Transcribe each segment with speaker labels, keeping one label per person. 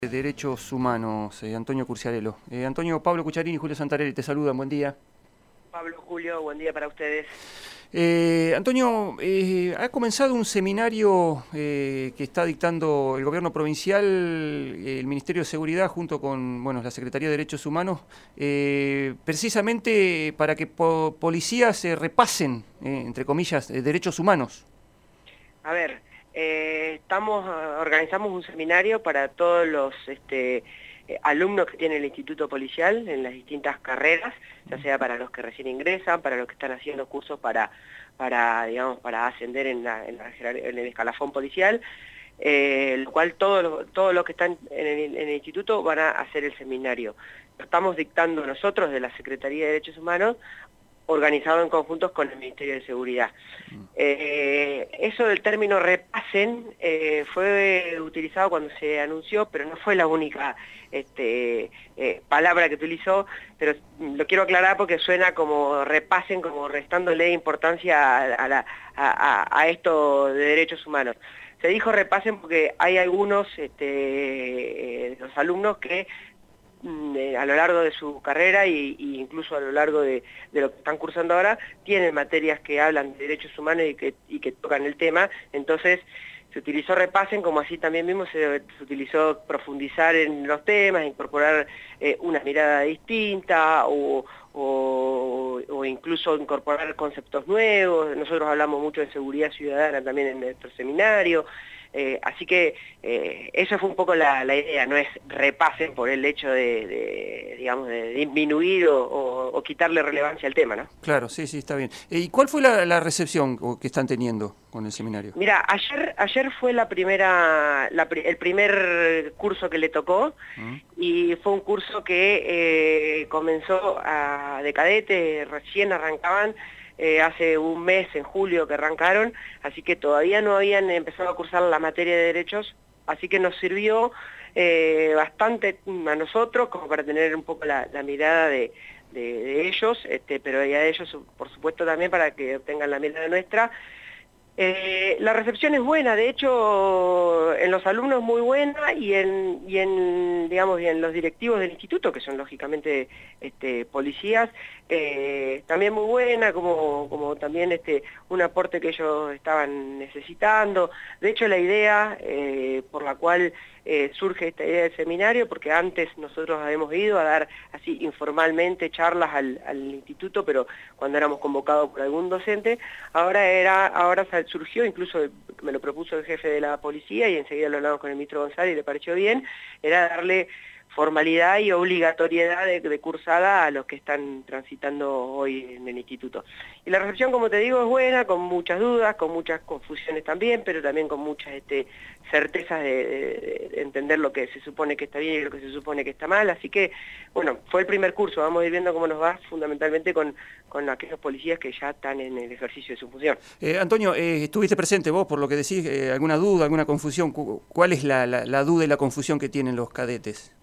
Speaker 1: Derechos Humanos, Antonio Curciarello. Antonio, Pablo Cucharini y Julio Santarelli te saludan, buen día.
Speaker 2: Pablo, Julio, buen día para ustedes.
Speaker 1: Antonio, ha comenzado un seminario que está dictando el gobierno provincial, el Ministerio de Seguridad junto con la Secretaría de Derechos Humanos, precisamente para que policías repasen, entre comillas, derechos humanos.
Speaker 2: A ver, organizamos un seminario para todos los alumnos que tiene el Instituto Policial en las distintas carreras, ya sea para los que recién ingresan, para los que están haciendo cursos para ascender en el escalafón policial, lo cual todos los que están en el instituto van a hacer el seminario. Lo estamos dictando nosotros de la Secretaría de Derechos Humanos, organizado en conjuntos con el Ministerio de Seguridad. Eso del término repasen fue utilizado cuando se anunció, pero no fue la única palabra que utilizó, pero lo quiero aclarar porque suena como repasen, como restándole importancia a esto de derechos humanos. Se dijo repasen porque hay algunos de los alumnos que a lo largo de su carrera e incluso a lo largo de lo que están cursando ahora, tienen materias que hablan de derechos humanos y que tocan el tema. Entonces se utilizó repasen, como así también mismo se utilizó profundizar en los temas, incorporar una mirada distinta o incluso incorporar conceptos nuevos. Nosotros hablamos mucho de seguridad ciudadana también en nuestro seminario. Así que eso fue un poco la idea, no es repasen por el hecho de disminuir o quitarle relevancia al tema, ¿no?
Speaker 1: Claro, sí, está bien. ¿Y cuál fue la recepción que están teniendo con el seminario?
Speaker 2: Mira, ayer fue el primer curso que le tocó, y fue un curso que comenzó de cadete, recién arrancaban. Hace un mes, en julio, que arrancaron, así que todavía no habían empezado a cursar la materia de derechos, así que nos sirvió bastante a nosotros como para tener un poco la mirada de ellos, pero ya ellos, por supuesto, también para que obtengan la mirada nuestra. La recepción es buena, de hecho en los alumnos muy buena y en los directivos del instituto, que son lógicamente policías, también muy buena, como también un aporte que ellos estaban necesitando. De hecho la idea por la cual surge esta idea del seminario, porque antes nosotros habíamos ido a dar así informalmente charlas al instituto, pero cuando éramos convocados por algún docente, ahora surgió, incluso me lo propuso el jefe de la policía y enseguida lo hablamos con el ministro González y le pareció bien, era darle formalidad y obligatoriedad de cursada a los que están transitando hoy en el instituto. Y la recepción, como te digo, es buena, con muchas dudas, con muchas confusiones también, pero también con muchas certezas de entender lo que se supone que está bien y lo que se supone que está mal. Así que, bueno, fue el primer curso, vamos a ir viendo cómo nos va, fundamentalmente con aquellos policías que ya están en el ejercicio de su función.
Speaker 1: Antonio, estuviste presente vos, por lo que decís, ¿alguna duda, alguna confusión? ¿Cuál es la duda y la confusión que tienen los cadetes?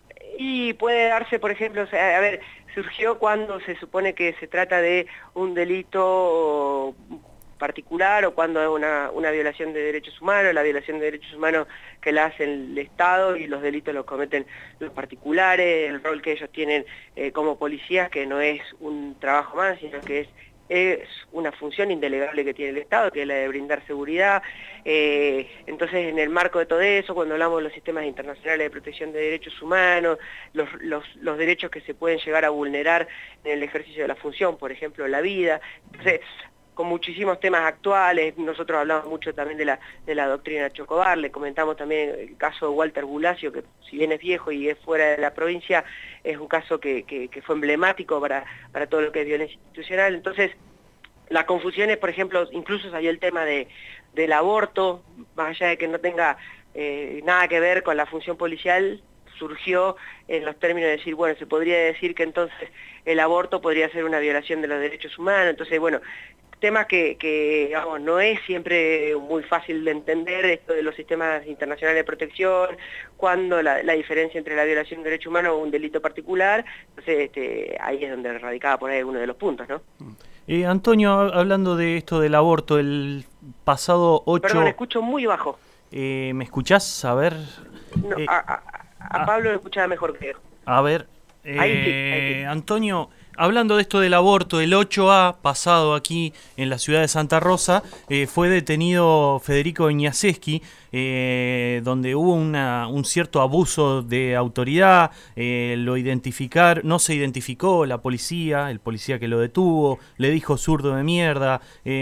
Speaker 2: Y puede darse, por ejemplo, surgió cuando se supone que se trata de un delito particular o cuando es una violación de derechos humanos, la violación de derechos humanos que la hace el Estado y los delitos los cometen los particulares, el rol que ellos tienen como policías, que no es un trabajo más, sino que es una función indelegable que tiene el Estado, que es la de brindar seguridad. Entonces, en el marco de todo eso, cuando hablamos de los sistemas internacionales de protección de derechos humanos, los derechos que se pueden llegar a vulnerar en el ejercicio de la función, por ejemplo, la vida. Entonces, con muchísimos temas actuales, nosotros hablamos mucho también de la doctrina Chocobar, le comentamos también el caso de Walter Bulacio, que si bien es viejo y es fuera de la provincia, es un caso que fue emblemático para todo lo que es violencia institucional. Entonces, las confusiones, por ejemplo, incluso salió el tema del aborto, más allá de que no tenga nada que ver con la función policial, surgió en los términos de decir, bueno, se podría decir que entonces el aborto podría ser una violación de los derechos humanos. Entonces, bueno, temas que no es siempre muy fácil de entender, esto de los sistemas internacionales de protección, cuando la diferencia entre la violación de derechos humanos o un delito particular. Entonces ahí es donde radicaba por ahí uno de los puntos, ¿no?
Speaker 3: Antonio, hablando de esto del aborto, el pasado 8...
Speaker 2: Perdón, escucho muy bajo.
Speaker 3: ¿Me escuchás? A ver...
Speaker 2: No, A Pablo lo escuchaba mejor que yo.
Speaker 3: A ver,
Speaker 2: Ahí sí.
Speaker 3: Antonio, hablando de esto del aborto, el 8A pasado aquí en la ciudad de Santa Rosa, fue detenido Federico Iñaseski, donde hubo un cierto abuso de autoridad, no se identificó el policía que lo detuvo, le dijo zurdo de mierda.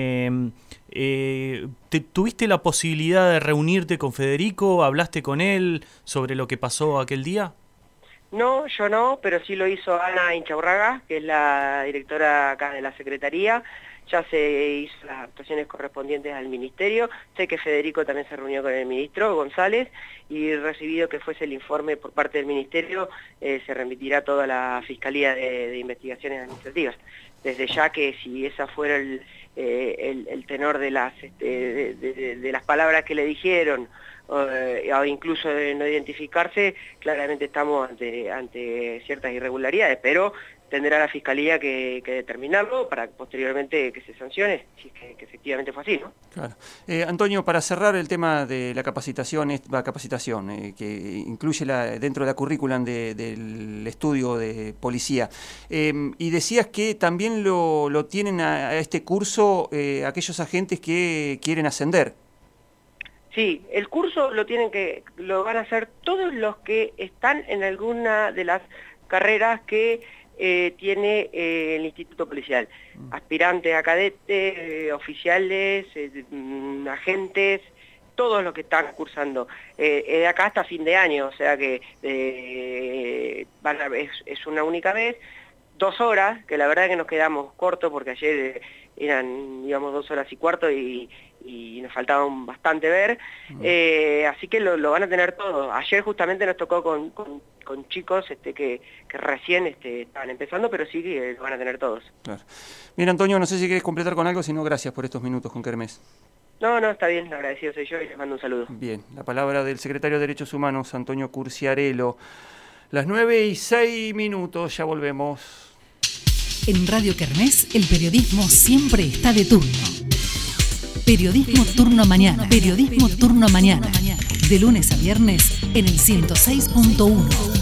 Speaker 3: ¿Tuviste la posibilidad de reunirte con Federico? ¿Hablaste con él sobre lo que pasó aquel día?
Speaker 2: No, yo no, pero sí lo hizo Ana Inchaurraga, que es la directora acá de la Secretaría. Ya se hizo las actuaciones correspondientes al Ministerio. Sé que Federico también se reunió con el ministro González y recibido que fuese el informe por parte del Ministerio, se remitirá toda la Fiscalía de Investigaciones Administrativas. Desde ya que si esa fuera el tenor de las palabras que le dijeron, o incluso de no identificarse, claramente estamos ante ciertas irregularidades, pero tendrá la Fiscalía que determinarlo para posteriormente que se sancione, si es que efectivamente fue así, ¿no?
Speaker 1: Claro. Antonio, para cerrar el tema de la capacitación que incluye dentro de la currículum del estudio de policía, y decías que también lo tienen a este curso aquellos agentes que quieren ascender.
Speaker 2: Sí, el curso lo van a hacer todos los que están en alguna de las carreras que tiene el Instituto Policial. Aspirantes a cadete, oficiales, agentes, todos los que están cursando. De acá hasta fin de año, o sea que es una única vez. 2 horas, que la verdad que nos quedamos cortos porque ayer íbamos 2 horas y cuarto y nos faltaban bastante ver, así que lo van a tener todo. Ayer justamente nos tocó con chicos que recién estaban empezando, pero sí que lo van a tener todos.
Speaker 1: Claro. Bien, Antonio, no sé si querés completar con algo, si no, gracias por estos minutos con Kermés.
Speaker 2: No, está bien, agradecido soy yo y les mando un saludo.
Speaker 1: Bien, la palabra del secretario de Derechos Humanos, Antonio Curciarello. Las 9:06, ya volvemos.
Speaker 4: En Radio Kermés, el periodismo siempre está de turno. Periodismo turno mañana. Periodismo turno mañana. De lunes a viernes en el 106.1.